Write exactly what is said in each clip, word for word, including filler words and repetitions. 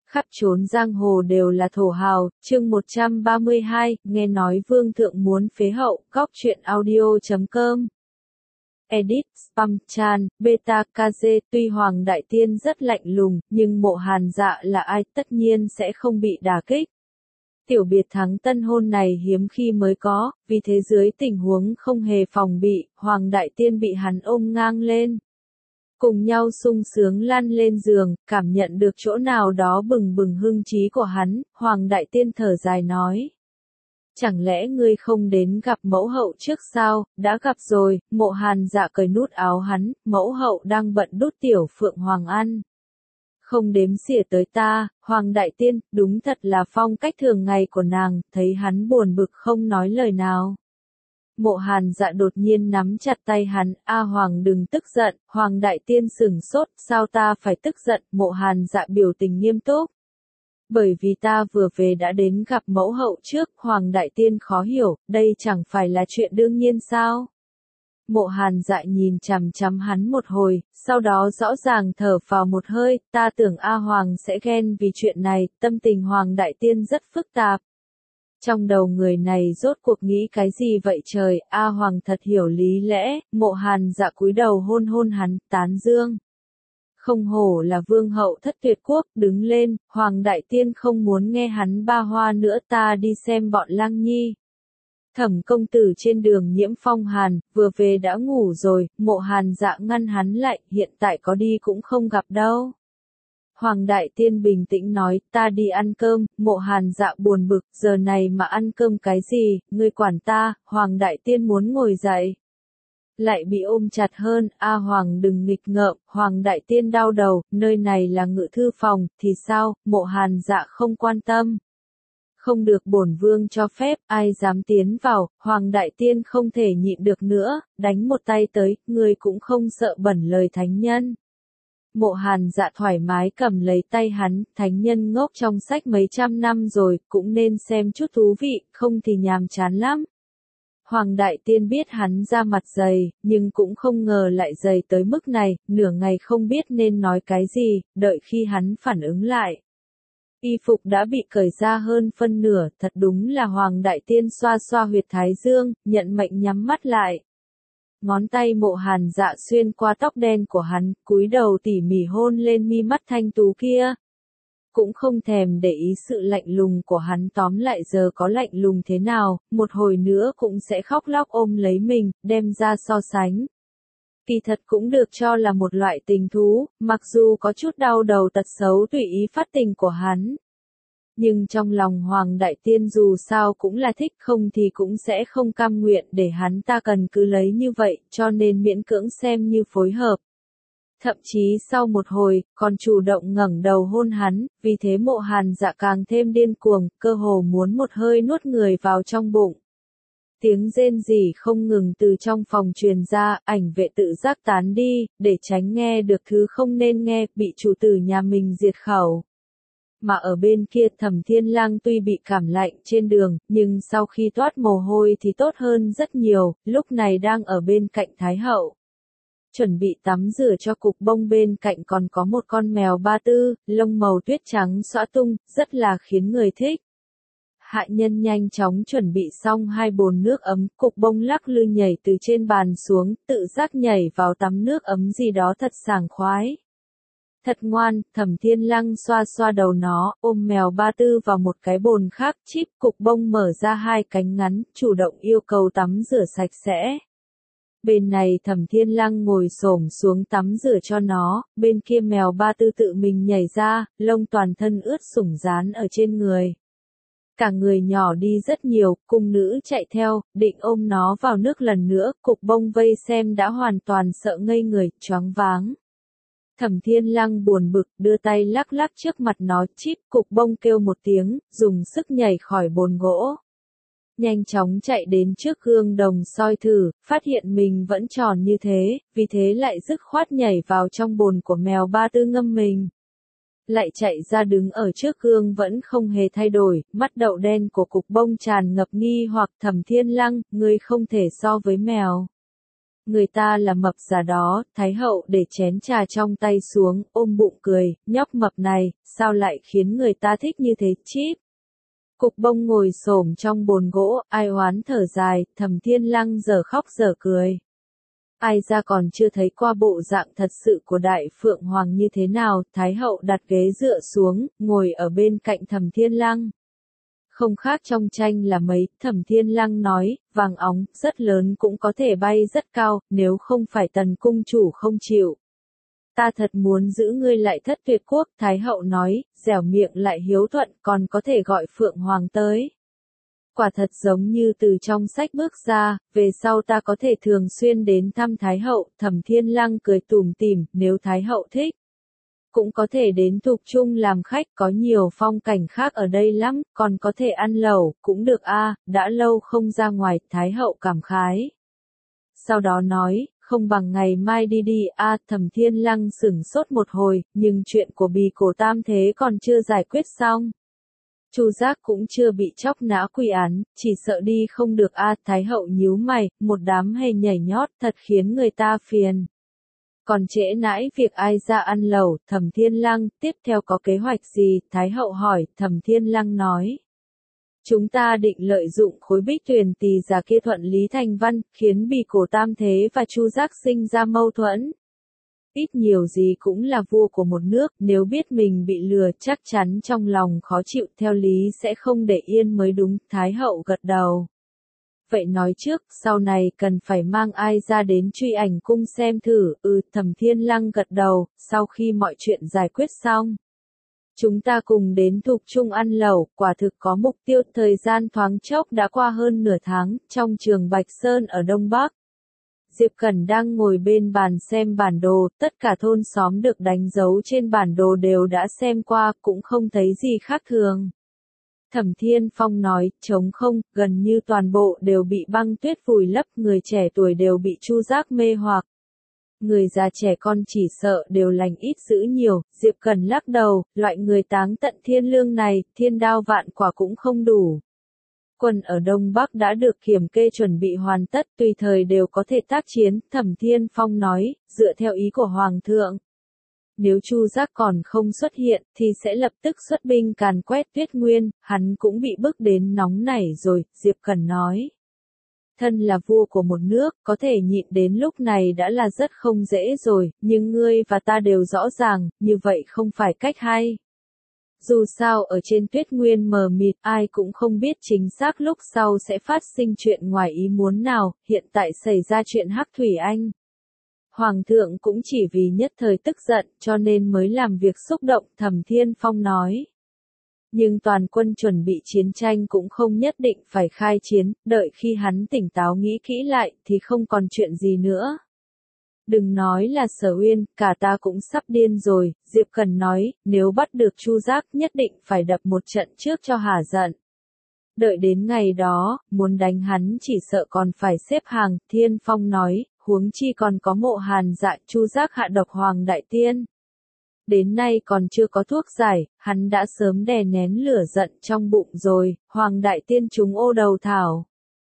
Khắp chốn giang hồ đều là thổ hào, chương một trăm ba mươi hai, nghe nói vương thượng muốn phế hậu, góc truyện audio chấm com. Edit, spam, chan, beta, kz, tuy Hoàng Đại Tiên rất lạnh lùng, nhưng Mộ Hàn Dạ là ai tất nhiên sẽ không bị đả kích. Tiểu biệt thắng tân hôn này hiếm khi mới có, vì thế dưới tình huống không hề phòng bị, Hoàng Đại Tiên bị hắn ôm ngang lên. Cùng nhau sung sướng lăn lên giường, cảm nhận được chỗ nào đó bừng bừng hưng trí của hắn, Hoàng Đại Tiên thở dài nói. Chẳng lẽ ngươi không đến gặp mẫu hậu trước sao? Đã gặp rồi. Mộ Hàn Dạ cởi nút áo hắn, mẫu hậu đang bận đút tiểu phượng hoàng ăn. Không đếm xỉa tới ta, Hoàng Đại Tiên, đúng thật là phong cách thường ngày của nàng, thấy hắn buồn bực không nói lời nào. Mộ Hàn Dạ đột nhiên nắm chặt tay hắn, A Hoàng đừng tức giận, Hoàng Đại Tiên sừng sốt, sao ta phải tức giận, Mộ Hàn Dạ biểu tình nghiêm túc. Bởi vì ta vừa về đã đến gặp mẫu hậu trước, Hoàng Đại Tiên khó hiểu, đây chẳng phải là chuyện đương nhiên sao? Mộ Hàn Dạ nhìn chằm chằm hắn một hồi, sau đó rõ ràng thở vào một hơi, ta tưởng A Hoàng sẽ ghen vì chuyện này, tâm tình Hoàng Đại Tiên rất phức tạp. Trong đầu người này rốt cuộc nghĩ cái gì vậy trời, A Hoàng thật hiểu lý lẽ, Mộ Hàn Dạ cúi đầu hôn hôn hắn, tán dương. Không hổ là vương hậu thất tuyệt quốc, đứng lên, Hoàng Đại Tiên không muốn nghe hắn ba hoa nữa, ta đi xem bọn Lang Nhi. Thẩm công tử trên đường Nhiễm Phong Hàn, vừa về đã ngủ rồi, Mộ Hàn Dạ ngăn hắn lại, hiện tại có đi cũng không gặp đâu. Hoàng Đại Tiên bình tĩnh nói, ta đi ăn cơm, Mộ Hàn Dạ buồn bực, giờ này mà ăn cơm cái gì, ngươi quản ta, Hoàng Đại Tiên muốn ngồi dậy. Lại bị ôm chặt hơn, A Hoàng đừng nghịch ngợm, Hoàng Đại Tiên đau đầu, nơi này là ngự thư phòng, thì sao, Mộ Hàn Dạ không quan tâm. Không được bổn vương cho phép, ai dám tiến vào, Hoàng Đại Tiên không thể nhịn được nữa, đánh một tay tới, người cũng không sợ bẩn lời thánh nhân. Mộ Hàn Dạ thoải mái cầm lấy tay hắn, thánh nhân ngốc trong sách mấy trăm năm rồi, cũng nên xem chút thú vị, không thì nhàm chán lắm. Hoàng Đại Tiên biết hắn ra mặt dày, nhưng cũng không ngờ lại dày tới mức này, nửa ngày không biết nên nói cái gì, đợi khi hắn phản ứng lại. Y phục đã bị cởi ra hơn phân nửa, thật đúng là Hoàng Đại Tiên xoa xoa huyệt thái dương, nhận mệnh nhắm mắt lại. Ngón tay Mộ Hàn Dạ xuyên qua tóc đen của hắn, cúi đầu tỉ mỉ hôn lên mi mắt thanh tú kia. Cũng không thèm để ý sự lạnh lùng của hắn, tóm lại giờ có lạnh lùng thế nào, một hồi nữa cũng sẽ khóc lóc ôm lấy mình, đem ra so sánh. Kỳ thật cũng được cho là một loại tình thú, mặc dù có chút đau đầu tật xấu tùy ý phát tình của hắn. Nhưng trong lòng Hoàng Đại Tiên dù sao cũng là thích, không thì cũng sẽ không cam nguyện để hắn ta cần cứ lấy như vậy, cho nên miễn cưỡng xem như phối hợp. Thậm chí sau một hồi, còn chủ động ngẩng đầu hôn hắn, vì thế Mộ Hàn Dạ càng thêm điên cuồng, cơ hồ muốn một hơi nuốt người vào trong bụng. Tiếng rên rỉ không ngừng từ trong phòng truyền ra, ảnh vệ tự giác tán đi, để tránh nghe được thứ không nên nghe, bị chủ tử nhà mình diệt khẩu. Mà ở bên kia Thẩm Thiên Lang tuy bị cảm lạnh trên đường, nhưng sau khi toát mồ hôi thì tốt hơn rất nhiều, lúc này đang ở bên cạnh Thái Hậu. Chuẩn bị tắm rửa cho cục bông bên cạnh còn có một con mèo ba tư, lông màu tuyết trắng xõa tung, rất là khiến người thích. Hạ nhân nhanh chóng chuẩn bị xong hai bồn nước ấm, cục bông lắc lư nhảy từ trên bàn xuống, tự giác nhảy vào tắm nước ấm gì đó thật sảng khoái. Thật ngoan, Thẩm Thiên Lang xoa xoa đầu nó, ôm mèo ba tư vào một cái bồn khác, chip cục bông mở ra hai cánh ngắn, chủ động yêu cầu tắm rửa sạch sẽ. Bên này Thẩm Thiên Lang ngồi xổm xuống tắm rửa cho nó, bên kia mèo ba tư tự mình nhảy ra, lông toàn thân ướt sũng dán ở trên người. Cả người nhỏ đi rất nhiều, cung nữ chạy theo, định ôm nó vào nước lần nữa, cục bông vây xem đã hoàn toàn sợ ngây người, choáng váng. Thẩm Thiên Lang buồn bực, đưa tay lắc lắc trước mặt nó, chip, cục bông kêu một tiếng, dùng sức nhảy khỏi bồn gỗ. Nhanh chóng chạy đến trước gương đồng soi thử, phát hiện mình vẫn tròn như thế, vì thế lại dứt khoát nhảy vào trong bồn của mèo ba tư ngâm mình. Lại chạy ra đứng ở trước gương vẫn không hề thay đổi, mắt đậu đen của cục bông tràn ngập nghi hoặc Thẩm Thiên Lang, ngươi không thể so với mèo. Người ta là mập già đó, Thái hậu để chén trà trong tay xuống, ôm bụng cười, nhóc mập này, sao lại khiến người ta thích như thế chíp. Cục bông ngồi xổm trong bồn gỗ, ai oán thở dài, Thẩm Thiên Lăng giờ khóc giờ cười. Ai ra còn chưa thấy qua bộ dạng thật sự của Đại Phượng Hoàng như thế nào, Thái hậu đặt ghế dựa xuống, ngồi ở bên cạnh Thẩm Thiên Lăng. Không khác trong tranh là mấy, Thẩm Thiên Lăng nói, vàng óng, rất lớn cũng có thể bay rất cao, nếu không phải Tần cung chủ không chịu. Ta thật muốn giữ ngươi lại thất tuyệt quốc, Thái hậu nói, dẻo miệng lại hiếu thuận, còn có thể gọi Phượng Hoàng tới. Quả thật giống như từ trong sách bước ra, về sau ta có thể thường xuyên đến thăm Thái hậu, Thẩm Thiên Lăng cười tủm tỉm, nếu Thái hậu thích. Cũng có thể đến Thục Trung làm khách, có nhiều phong cảnh khác ở đây lắm, còn có thể ăn lẩu, cũng được a, đã lâu không ra ngoài, Thái hậu cảm khái. Sau đó nói, không bằng ngày mai đi đi a, Thẩm Thiên Lăng sửng sốt một hồi, nhưng chuyện của bì cổ tam thế còn chưa giải quyết xong. Chu Giác cũng chưa bị chóc nã quy án, chỉ sợ đi không được a, Thái hậu nhíu mày, một đám hề nhảy nhót thật khiến người ta phiền. Còn trễ nãi việc ai ra ăn lẩu, Thẩm Thiên Lăng, tiếp theo có kế hoạch gì, Thái hậu hỏi, Thẩm Thiên Lăng nói. Chúng ta định lợi dụng khối bích tuyền tỳ giả kia thuận lý thành văn, khiến bì cổ tam thế và Chu Giác sinh ra mâu thuẫn. Ít nhiều gì cũng là vua của một nước, nếu biết mình bị lừa chắc chắn trong lòng khó chịu, theo lý sẽ không để yên mới đúng, Thái hậu gật đầu. Vậy nói trước, sau này cần phải mang ai ra đến Truy Ảnh cung xem thử, ừ, Thẩm Thiên Lăng gật đầu, sau khi mọi chuyện giải quyết xong. Chúng ta cùng đến Thục Trung ăn lẩu, quả thực có mục tiêu, thời gian thoáng chốc đã qua hơn nửa tháng, trong trường Bạch Sơn ở Đông Bắc. Diệp Cẩn đang ngồi bên bàn xem bản đồ, tất cả thôn xóm được đánh dấu trên bản đồ đều đã xem qua, cũng không thấy gì khác thường. Thẩm Thiên Phong nói, trống không, gần như toàn bộ đều bị băng tuyết vùi lấp, người trẻ tuổi đều bị Chu Giác mê hoặc. Người già trẻ con chỉ sợ đều lành ít dữ nhiều, Diệp Cẩn lắc đầu, loại người táng tận thiên lương này, thiên đao vạn quả cũng không đủ. Quân ở Đông Bắc đã được kiểm kê chuẩn bị hoàn tất, tùy thời đều có thể tác chiến, Thẩm Thiên Phong nói, dựa theo ý của Hoàng thượng. Nếu Chu Giác còn không xuất hiện, thì sẽ lập tức xuất binh càn quét Tuyết Nguyên, hắn cũng bị bức đến nóng nảy rồi, Diệp Cẩn nói. Thân là vua của một nước, có thể nhịn đến lúc này đã là rất không dễ rồi, nhưng ngươi và ta đều rõ ràng, như vậy không phải cách hay. Dù sao ở trên Tuyết Nguyên mờ mịt, ai cũng không biết chính xác lúc sau sẽ phát sinh chuyện ngoài ý muốn nào, hiện tại xảy ra chuyện Hắc Thủy Anh. Hoàng thượng cũng chỉ vì nhất thời tức giận, cho nên mới làm việc xúc động, Thẩm Thiên Phong nói. Nhưng toàn quân chuẩn bị chiến tranh cũng không nhất định phải khai chiến, đợi khi hắn tỉnh táo nghĩ kỹ lại, thì không còn chuyện gì nữa. Đừng nói là Sở Uyên, cả ta cũng sắp điên rồi, Diệp Cần nói, nếu bắt được Chu Giác nhất định phải đập một trận trước cho hả giận. Đợi đến ngày đó, muốn đánh hắn chỉ sợ còn phải xếp hàng, Thiên Phong nói, huống chi còn có Mộ Hàn Dạ, Chu Giác hạ độc Hoàng Đại Tiên. Đến nay còn chưa có thuốc giải, hắn đã sớm đè nén lửa giận trong bụng rồi, Hoàng Đại Tiên trúng ô đầu thảo.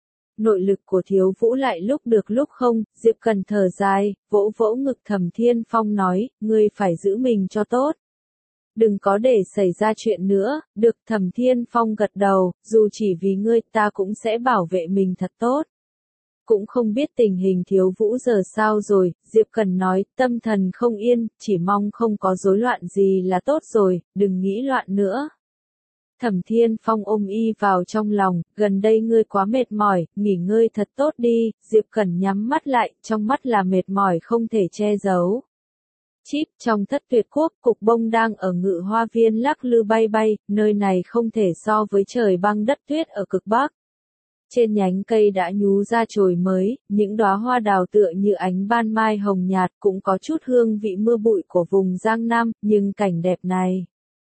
Nội lực của Thiếu Vũ lại lúc được lúc không, Diệp Cần thở dài, vỗ vỗ ngực Thẩm Thiên Phong nói, ngươi phải giữ mình cho tốt. Đừng có để xảy ra chuyện nữa, được Thẩm Thiên Phong gật đầu, dù chỉ vì ngươi ta cũng sẽ bảo vệ mình thật tốt. Cũng không biết tình hình Thiếu Vũ giờ sao rồi, Diệp Cần nói, tâm thần không yên, chỉ mong không có rối loạn gì là tốt rồi, đừng nghĩ loạn nữa. Thẩm Thiên Phong ôm y vào trong lòng, gần đây ngươi quá mệt mỏi, nghỉ ngơi thật tốt đi, Diệp Cẩn nhắm mắt lại, trong mắt là mệt mỏi không thể che giấu. Chíp, trong Thất Tuyệt Quốc, cục bông đang ở Ngự Hoa Viên lắc lư bay bay, nơi này không thể so với trời băng đất tuyết ở cực Bắc. Trên nhánh cây đã nhú ra chồi mới, những đóa hoa đào tựa như ánh ban mai hồng nhạt cũng có chút hương vị mưa bụi của vùng Giang Nam, nhưng cảnh đẹp này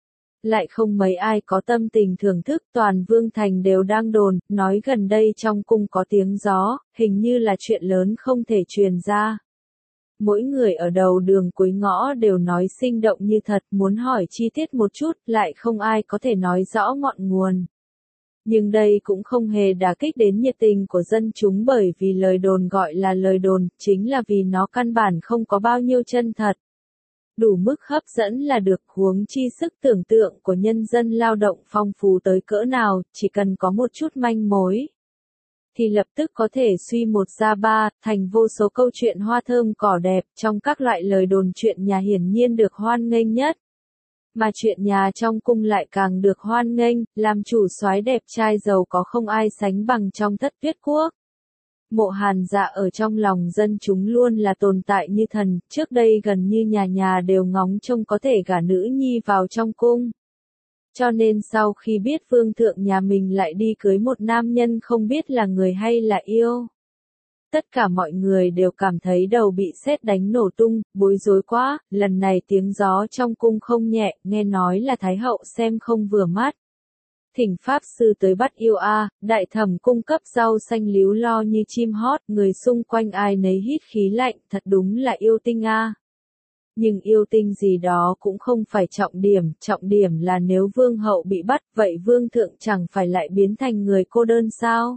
lại không mấy ai có tâm tình thưởng thức, toàn Vương Thành đều đang đồn, nói gần đây trong cung có tiếng gió, hình như là chuyện lớn không thể truyền ra. Mỗi người ở đầu đường cuối ngõ đều nói sinh động như thật, muốn hỏi chi tiết một chút, lại không ai có thể nói rõ ngọn nguồn. Nhưng đây cũng không hề đả kích đến nhiệt tình của dân chúng bởi vì lời đồn gọi là lời đồn, chính là vì nó căn bản không có bao nhiêu chân thật. Đủ mức hấp dẫn là được, huống chi sức tưởng tượng của nhân dân lao động phong phú tới cỡ nào, chỉ cần có một chút manh mối thì lập tức có thể suy một ra ba, thành vô số câu chuyện hoa thơm cỏ đẹp, trong các loại lời đồn chuyện nhà hiển nhiên được hoan nghênh nhất. Mà chuyện nhà trong cung lại càng được hoan nghênh, làm chủ soái đẹp trai giàu có không ai sánh bằng trong Thất Tuyết Quốc. Mộ Hàn Dạ ở trong lòng dân chúng luôn là tồn tại như thần, trước đây gần như nhà nhà đều ngóng trông có thể gả nữ nhi vào trong cung. Cho nên sau khi biết vương thượng nhà mình lại đi cưới một nam nhân không biết là người hay là yêu, tất cả mọi người đều cảm thấy đầu bị sét đánh nổ tung, bối rối quá, lần này tiếng gió trong cung không nhẹ, nghe nói là Thái hậu xem không vừa mắt. Thỉnh pháp sư tới bắt yêu a, đại thẩm cung cấp rau xanh líu lo như chim hót, người xung quanh ai nấy hít khí lạnh, thật đúng là yêu tinh a. Nhưng yêu tinh gì đó cũng không phải trọng điểm, trọng điểm là nếu vương hậu bị bắt, vậy vương thượng chẳng phải lại biến thành người cô đơn sao?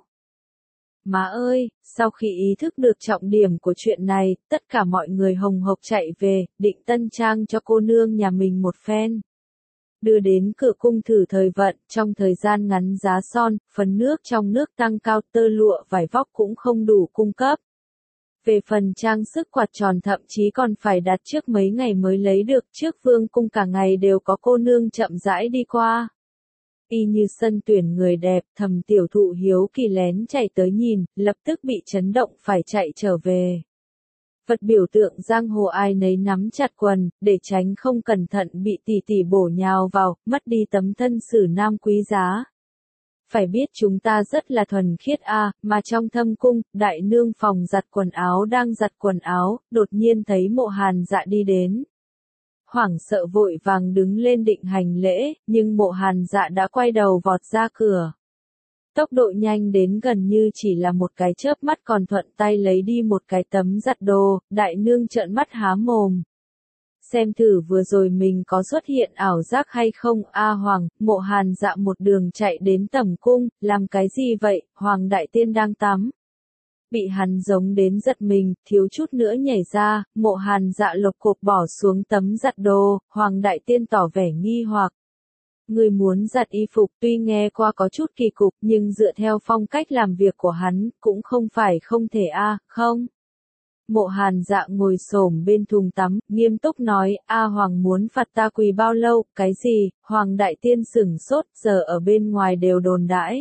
Má ơi, sau khi ý thức được trọng điểm của chuyện này, tất cả mọi người hồng hộc chạy về, định tân trang cho cô nương nhà mình một phen. Đưa đến cửa cung thử thời vận, trong thời gian ngắn giá son, phần nước trong nước tăng cao, tơ lụa vải vóc cũng không đủ cung cấp. Về phần trang sức quạt tròn thậm chí còn phải đặt trước mấy ngày mới lấy được, trước vương cung cả ngày đều có cô nương chậm rãi đi qua. Y như sân tuyển người đẹp, Thẩm tiểu thụ hiếu kỳ lén chạy tới nhìn, lập tức bị chấn động phải chạy trở về. Vật biểu tượng giang hồ ai nấy nắm chặt quần, để tránh không cẩn thận bị tỷ tỷ bổ nhào vào, mất đi tấm thân xử nam quý giá. Phải biết chúng ta rất là thuần khiết a, mà trong thâm cung, đại nương phòng giặt quần áo đang giặt quần áo, đột nhiên thấy Mộ Hàn Dạ đi đến. Hoảng sợ vội vàng đứng lên định hành lễ, nhưng Mộ Hàn Dạ đã quay đầu vọt ra cửa. Tốc độ nhanh đến gần như chỉ là một cái chớp mắt, còn thuận tay lấy đi một cái tấm giặt đồ, đại nương trợn mắt há mồm. Xem thử vừa rồi mình có xuất hiện ảo giác hay không, a Hoàng, Mộ Hàn Dạ một đường chạy đến tẩm cung, làm cái gì vậy, Hoàng đại tiên đang tắm. Bị hắn giống đến giật mình, thiếu chút nữa nhảy ra, Mộ Hàn Dạ lộc cộp bỏ xuống tấm giặt đồ, Hoàng đại tiên tỏ vẻ nghi hoặc. Người muốn giặt y phục tuy nghe qua có chút kỳ cục, nhưng dựa theo phong cách làm việc của hắn, cũng không phải không thể a, à, không. Mộ Hàn Dạ ngồi xổm bên thùng tắm, nghiêm túc nói, a Hoàng muốn phạt ta quỳ bao lâu, cái gì, Hoàng đại tiên sửng sốt, giờ ở bên ngoài đều đồn đãi.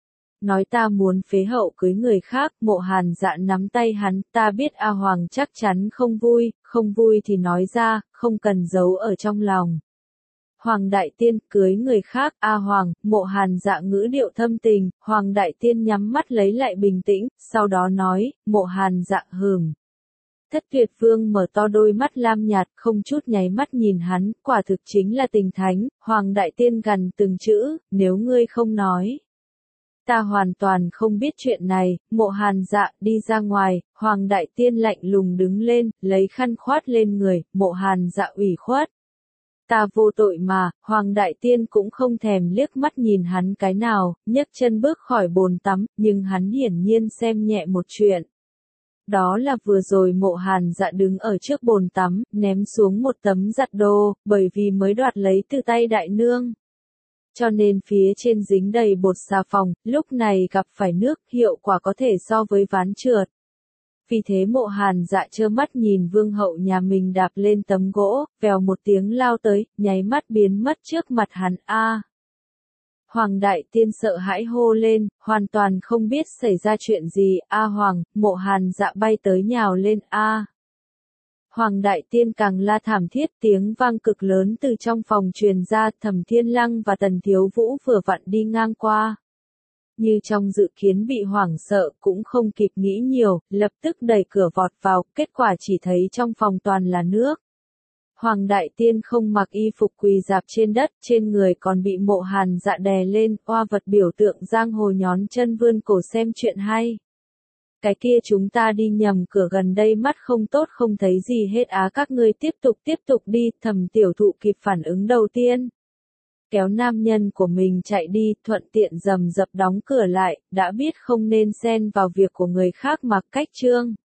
Nói ta muốn phế hậu cưới người khác, Mộ Hàn Dạ nắm tay hắn, ta biết a Hoàng chắc chắn không vui, không vui thì nói ra, không cần giấu ở trong lòng. Hoàng đại tiên cưới người khác, a Hoàng, Mộ Hàn Dạ ngữ điệu thâm tình, Hoàng đại tiên nhắm mắt lấy lại bình tĩnh, sau đó nói, Mộ Hàn Dạ hừm. Thất Tuyệt Vương mở to đôi mắt lam nhạt, không chút nháy mắt nhìn hắn, quả thực chính là tình thánh, Hoàng đại tiên gằn từng chữ, nếu ngươi không nói. Ta hoàn toàn không biết chuyện này, Mộ Hàn Dạ đi ra ngoài, Hoàng đại tiên lạnh lùng đứng lên, lấy khăn khoát lên người, Mộ Hàn Dạ ủy khuất. Ta vô tội mà, Hoàng đại tiên cũng không thèm liếc mắt nhìn hắn cái nào, nhấc chân bước khỏi bồn tắm, nhưng hắn hiển nhiên xem nhẹ một chuyện. Đó là vừa rồi Mộ Hàn Dạ đứng ở trước bồn tắm, ném xuống một tấm giặt đồ, bởi vì mới đoạt lấy từ tay đại nương. Cho nên phía trên dính đầy bột xà phòng, lúc này gặp phải nước, hiệu quả có thể so với ván trượt. Vì thế Mộ Hàn Dạ trơ mắt nhìn vương hậu nhà mình đạp lên tấm gỗ, vèo một tiếng lao tới, nháy mắt biến mất trước mặt hắn a. Hoàng đại tiên sợ hãi hô lên, hoàn toàn không biết xảy ra chuyện gì, a Hoàng, Mộ Hàn Dạ bay tới nhào lên a. Hoàng đại tiên càng la thảm thiết, tiếng vang cực lớn từ trong phòng truyền ra, Thẩm Thiên Lăng và Tần Thiếu Vũ vừa vặn đi ngang qua. Như trong dự kiến bị hoảng sợ, cũng không kịp nghĩ nhiều, lập tức đẩy cửa vọt vào, kết quả chỉ thấy trong phòng toàn là nước. Hoàng đại tiên không mặc y phục quỳ rạp trên đất, trên người còn bị Mộ Hàn Dạ đè lên, oa vật biểu tượng giang hồ nhón chân vươn cổ xem chuyện hay. Cái kia chúng ta đi nhầm cửa gần đây, mắt không tốt không thấy gì hết á, các ngươi tiếp tục tiếp tục đi, Thẩm tiểu thụ kịp phản ứng đầu tiên. kéo nam nhân của mình chạy đi, thuận tiện rầm rập đóng cửa lại, đã biết không nên xen vào việc của người khác mà cách Trương